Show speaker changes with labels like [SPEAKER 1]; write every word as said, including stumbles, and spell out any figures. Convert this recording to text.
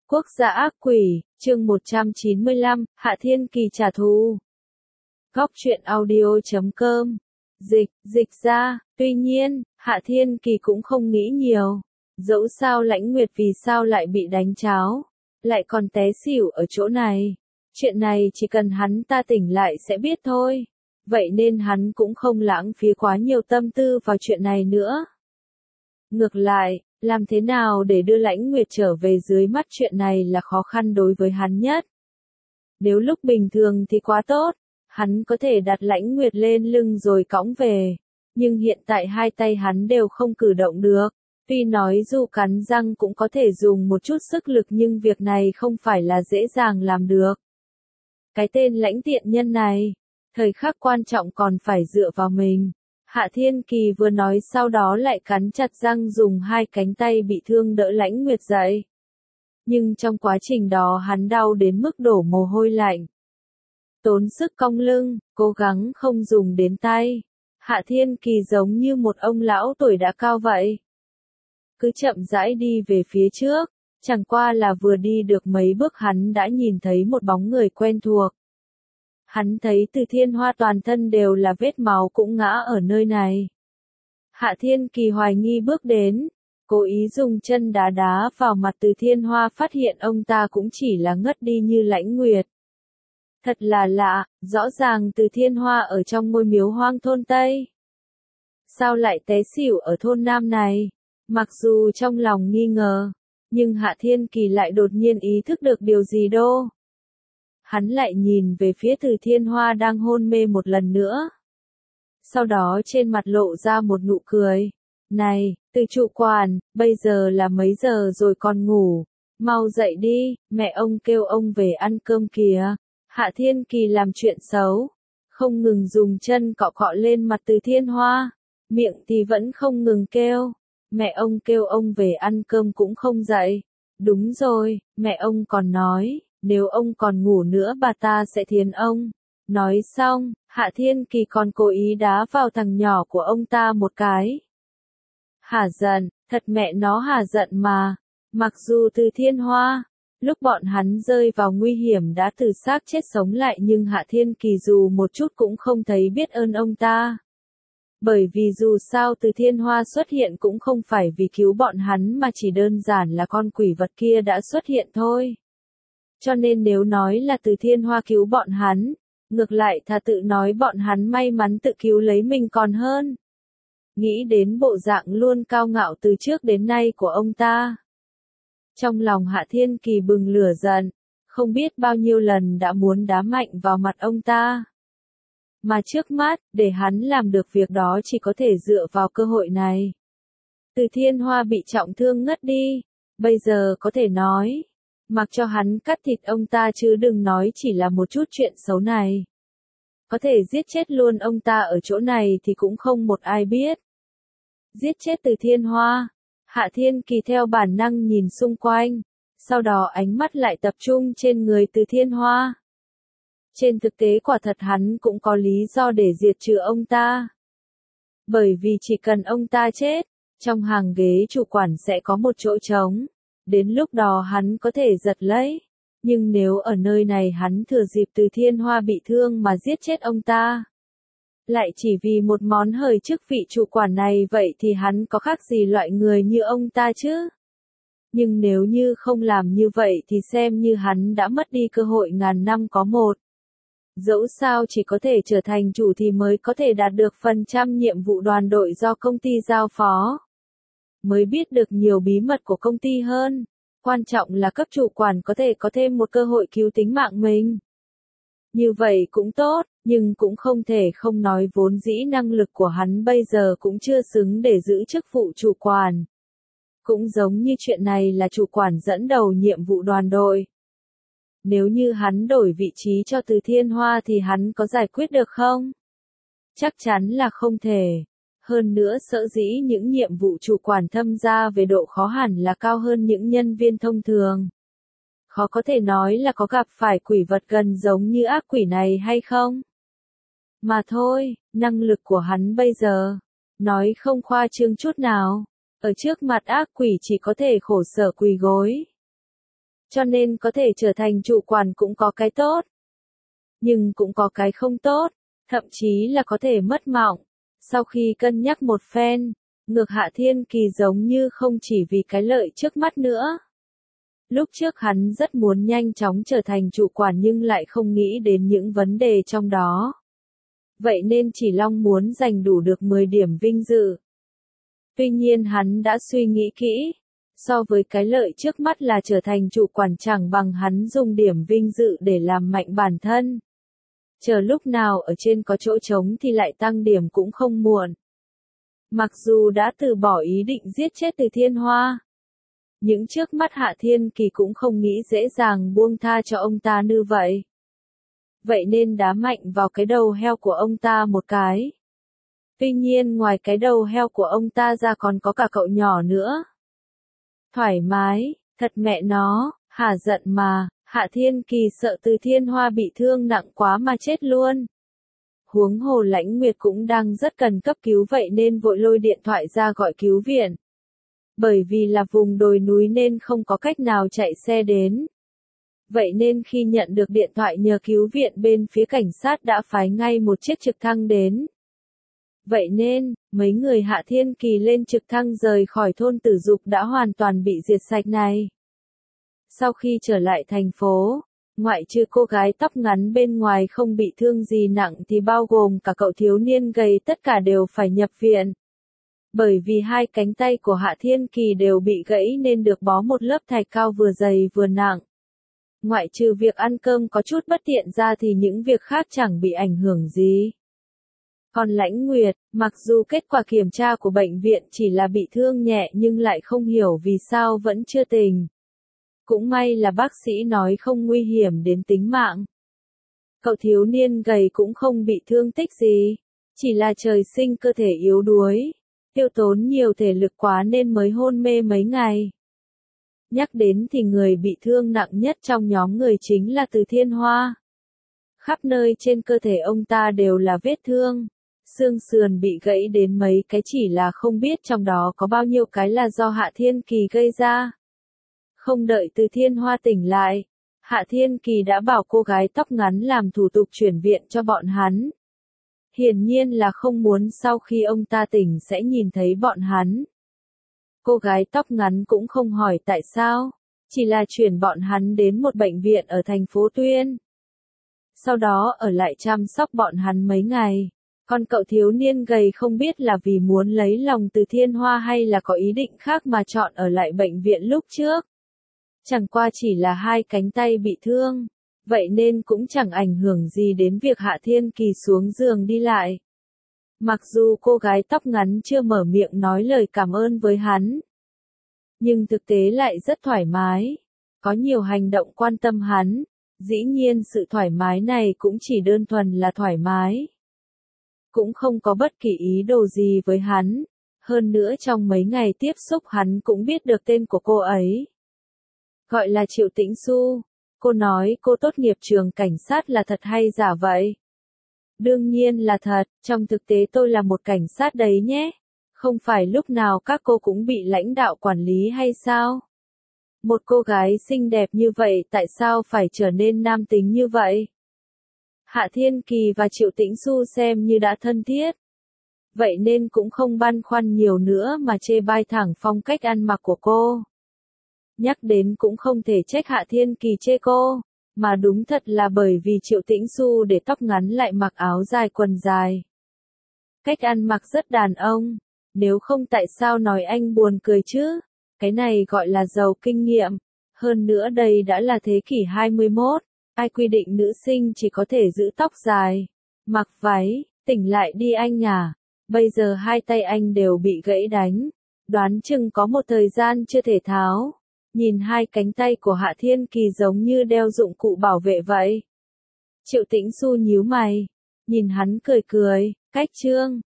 [SPEAKER 1] Quốc gia ác quỷ, chương một trăm chín mươi lăm, Hạ Thiên Kỳ trả thù. Góc truyện audio chấm com. Dịch, dịch ra, tuy nhiên, Hạ Thiên Kỳ cũng không nghĩ nhiều. Dẫu sao Lãnh Nguyệt vì sao lại bị đánh cháo, lại còn té xỉu ở chỗ này. Chuyện này chỉ cần hắn ta tỉnh lại sẽ biết thôi. Vậy nên hắn cũng không lãng phí quá nhiều tâm tư vào chuyện này nữa. Ngược lại, làm thế nào để đưa Lãnh Nguyệt trở về dưới mắt chuyện này là khó khăn đối với hắn nhất. Nếu lúc bình thường thì quá tốt, hắn có thể đặt Lãnh Nguyệt lên lưng rồi cõng về. Nhưng hiện tại hai tay hắn đều không cử động được. Tuy nói dù cắn răng cũng có thể dùng một chút sức lực nhưng việc này không phải là dễ dàng làm được. Cái tên Lãnh tiện nhân này, thời khắc quan trọng còn phải dựa vào mình. Hạ Thiên Kỳ vừa nói sau đó lại cắn chặt răng dùng hai cánh tay bị thương đỡ Lãnh Nguyệt dậy. Nhưng trong quá trình đó hắn đau đến mức đổ mồ hôi lạnh. Tốn sức cong lưng, cố gắng không dùng đến tay. Hạ Thiên Kỳ giống như một ông lão tuổi đã cao vậy. Cứ chậm rãi đi về phía trước, chẳng qua là vừa đi được mấy bước hắn đã nhìn thấy một bóng người quen thuộc. Hắn thấy Từ Thiên Hoa toàn thân đều là vết máu cũng ngã ở nơi này. Hạ Thiên Kỳ hoài nghi bước đến, cố ý dùng chân đá đá vào mặt Từ Thiên Hoa phát hiện ông ta cũng chỉ là ngất đi như Lãnh Nguyệt. Thật là lạ, rõ ràng Từ Thiên Hoa ở trong ngôi miếu hoang thôn Tây. Sao lại té xỉu ở thôn Nam này? Mặc dù trong lòng nghi ngờ, nhưng Hạ Thiên Kỳ lại đột nhiên ý thức được điều gì đô. Hắn lại nhìn về phía Từ Thiên Hoa đang hôn mê một lần nữa. Sau đó trên mặt lộ ra một nụ cười. Này, Từ trụ quản, bây giờ là mấy giờ rồi còn ngủ? Mau dậy đi, mẹ ông kêu ông về ăn cơm kìa. Hạ Thiên Kỳ làm chuyện xấu, không ngừng dùng chân cọ cọ lên mặt Từ Thiên Hoa, miệng thì vẫn không ngừng kêu. Mẹ ông kêu ông về ăn cơm cũng không dậy. Đúng rồi, mẹ ông còn nói, nếu ông còn ngủ nữa bà ta sẽ thiến ông. Nói xong, Hạ Thiên Kỳ còn cố ý đá vào thằng nhỏ của ông ta một cái. Hả giận, thật mẹ nó hả giận mà. Mặc dù Từ Thiên Hoa, lúc bọn hắn rơi vào nguy hiểm đã từ xác chết sống lại nhưng Hạ Thiên Kỳ dù một chút cũng không thấy biết ơn ông ta. Bởi vì dù sao Từ Thiên Hoa xuất hiện cũng không phải vì cứu bọn hắn mà chỉ đơn giản là con quỷ vật kia đã xuất hiện thôi. Cho nên nếu nói là Từ Thiên Hoa cứu bọn hắn, ngược lại thà tự nói bọn hắn may mắn tự cứu lấy mình còn hơn. Nghĩ đến bộ dạng luôn cao ngạo từ trước đến nay của ông ta. Trong lòng Hạ Thiên Kỳ bừng lửa giận, không biết bao nhiêu lần đã muốn đá mạnh vào mặt ông ta. Mà trước mắt, để hắn làm được việc đó chỉ có thể dựa vào cơ hội này. Từ Thiên Hoa bị trọng thương ngất đi, bây giờ có thể nói, mặc cho hắn cắt thịt ông ta chứ đừng nói chỉ là một chút chuyện xấu này. Có thể giết chết luôn ông ta ở chỗ này thì cũng không một ai biết. Giết chết Từ Thiên Hoa, Hạ Thiên Kỳ theo bản năng nhìn xung quanh, sau đó ánh mắt lại tập trung trên người Từ Thiên Hoa. Trên thực tế quả thật hắn cũng có lý do để diệt trừ ông ta. Bởi vì chỉ cần ông ta chết, trong hàng ghế chủ quản sẽ có một chỗ trống. Đến lúc đó hắn có thể giật lấy. Nhưng nếu ở nơi này hắn thừa dịp Từ Thiên Hoa bị thương mà giết chết ông ta. Lại chỉ vì một món hời chức vị chủ quản này vậy thì hắn có khác gì loại người như ông ta chứ? Nhưng nếu như không làm như vậy thì xem như hắn đã mất đi cơ hội ngàn năm có một. Dẫu sao chỉ có thể trở thành chủ thì mới có thể đạt được phần trăm nhiệm vụ đoàn đội do công ty giao phó. Mới biết được nhiều bí mật của công ty hơn. Quan trọng là cấp chủ quản có thể có thêm một cơ hội cứu tính mạng mình. Như vậy cũng tốt, nhưng cũng không thể không nói vốn dĩ năng lực của hắn bây giờ cũng chưa xứng để giữ chức vụ chủ quản. Cũng giống như chuyện này là chủ quản dẫn đầu nhiệm vụ đoàn đội. Nếu như hắn đổi vị trí cho Từ Thiên Hoa thì hắn có giải quyết được không? Chắc chắn là không thể. Hơn nữa sở dĩ những nhiệm vụ chủ quản thâm ra về độ khó hẳn là cao hơn những nhân viên thông thường. Khó có thể nói là có gặp phải quỷ vật gần giống như ác quỷ này hay không? Mà thôi, năng lực của hắn bây giờ, nói không khoa trương chút nào, ở trước mặt ác quỷ chỉ có thể khổ sở quỳ gối. Cho nên có thể trở thành chủ quản cũng có cái tốt. Nhưng cũng có cái không tốt, thậm chí là có thể mất mạng. Sau khi cân nhắc một phen, ngược Hạ Thiên Kỳ giống như không chỉ vì cái lợi trước mắt nữa. Lúc trước hắn rất muốn nhanh chóng trở thành chủ quản nhưng lại không nghĩ đến những vấn đề trong đó. Vậy nên chỉ long muốn giành đủ được mười điểm vinh dự. Tuy nhiên hắn đã suy nghĩ kỹ, so với cái lợi trước mắt là trở thành chủ quản chẳng bằng hắn dùng điểm vinh dự để làm mạnh bản thân. Chờ lúc nào ở trên có chỗ trống thì lại tăng điểm cũng không muộn. Mặc dù đã từ bỏ ý định giết chết Từ Thiên Hoa, những trước mắt Hạ Thiên Kỳ cũng không nghĩ dễ dàng buông tha cho ông ta như vậy. Vậy nên đá mạnh vào cái đầu heo của ông ta một cái. Tuy nhiên ngoài cái đầu heo của ông ta ra còn có cả cậu nhỏ nữa. Thoải mái, thật mẹ nó, hả giận mà, Hạ Thiên Kỳ sợ Từ Thiên Hoa bị thương nặng quá mà chết luôn. Huống hồ Lãnh Nguyệt cũng đang rất cần cấp cứu vậy nên vội lôi điện thoại ra gọi cứu viện. Bởi vì là vùng đồi núi nên không có cách nào chạy xe đến. Vậy nên khi nhận được điện thoại nhờ cứu viện bên phía cảnh sát đã phái ngay một chiếc trực thăng đến. Vậy nên, mấy người Hạ Thiên Kỳ lên trực thăng rời khỏi thôn Tử Dục đã hoàn toàn bị diệt sạch này. Sau khi trở lại thành phố, ngoại trừ cô gái tóc ngắn bên ngoài không bị thương gì nặng thì bao gồm cả cậu thiếu niên gầy tất cả đều phải nhập viện. Bởi vì hai cánh tay của Hạ Thiên Kỳ đều bị gãy nên được bó một lớp thạch cao vừa dày vừa nặng. Ngoại trừ việc ăn cơm có chút bất tiện ra thì những việc khác chẳng bị ảnh hưởng gì. Còn Lãnh Nguyệt, mặc dù kết quả kiểm tra của bệnh viện chỉ là bị thương nhẹ nhưng lại không hiểu vì sao vẫn chưa tỉnh. Cũng may là bác sĩ nói không nguy hiểm đến tính mạng. Cậu thiếu niên gầy cũng không bị thương tích gì, chỉ là trời sinh cơ thể yếu đuối, tiêu tốn nhiều thể lực quá nên mới hôn mê mấy ngày. Nhắc đến thì người bị thương nặng nhất trong nhóm người chính là Từ Thiên Hoa. Khắp nơi trên cơ thể ông ta đều là vết thương, xương sườn bị gãy đến mấy cái chỉ là không biết trong đó có bao nhiêu cái là do Hạ Thiên Kỳ gây ra. Không đợi Từ Thiên Hoa tỉnh lại, Hạ Thiên Kỳ đã bảo cô gái tóc ngắn làm thủ tục chuyển viện cho bọn hắn. Hiển nhiên là không muốn sau khi ông ta tỉnh sẽ nhìn thấy bọn hắn. Cô gái tóc ngắn cũng không hỏi tại sao, chỉ là chuyển bọn hắn đến một bệnh viện ở thành phố Tuyên. Sau đó ở lại chăm sóc bọn hắn mấy ngày. Còn cậu thiếu niên gầy không biết là vì muốn lấy lòng Từ Thiên Hoa hay là có ý định khác mà chọn ở lại bệnh viện lúc trước. Chẳng qua chỉ là hai cánh tay bị thương, vậy nên cũng chẳng ảnh hưởng gì đến việc Hạ Thiên Kỳ xuống giường đi lại. Mặc dù cô gái tóc ngắn chưa mở miệng nói lời cảm ơn với hắn, nhưng thực tế lại rất thoải mái, có nhiều hành động quan tâm hắn, dĩ nhiên sự thoải mái này cũng chỉ đơn thuần là thoải mái. Cũng không có bất kỳ ý đồ gì với hắn, hơn nữa trong mấy ngày tiếp xúc hắn cũng biết được tên của cô ấy. Gọi là Triệu Tĩnh Xu. Cô nói cô tốt nghiệp trường cảnh sát là thật hay giả vậy? Đương nhiên là thật, trong thực tế tôi là một cảnh sát đấy nhé. Không phải lúc nào các cô cũng bị lãnh đạo quản lý hay sao? Một cô gái xinh đẹp như vậy tại sao phải trở nên nam tính như vậy? Hạ Thiên Kỳ và Triệu Tĩnh Xu xem như đã thân thiết. Vậy nên cũng không băn khoăn nhiều nữa mà chê bai thẳng phong cách ăn mặc của cô. Nhắc đến cũng không thể trách Hạ Thiên Kỳ chê cô, mà đúng thật là bởi vì Triệu Tĩnh Xu để tóc ngắn lại mặc áo dài quần dài. Cách ăn mặc rất đàn ông, nếu không tại sao nói anh buồn cười chứ, cái này gọi là giàu kinh nghiệm. Hơn nữa đây đã là thế kỷ hai mươi mốt, ai quy định nữ sinh chỉ có thể giữ tóc dài, mặc váy, tỉnh lại đi anh à, bây giờ hai tay anh đều bị gãy đánh, đoán chừng có một thời gian chưa thể tháo. Nhìn hai cánh tay của Hạ Thiên Kỳ giống như đeo dụng cụ bảo vệ vậy. Triệu Tĩnh Xu nhíu mày, nhìn hắn cười cười, cách trương,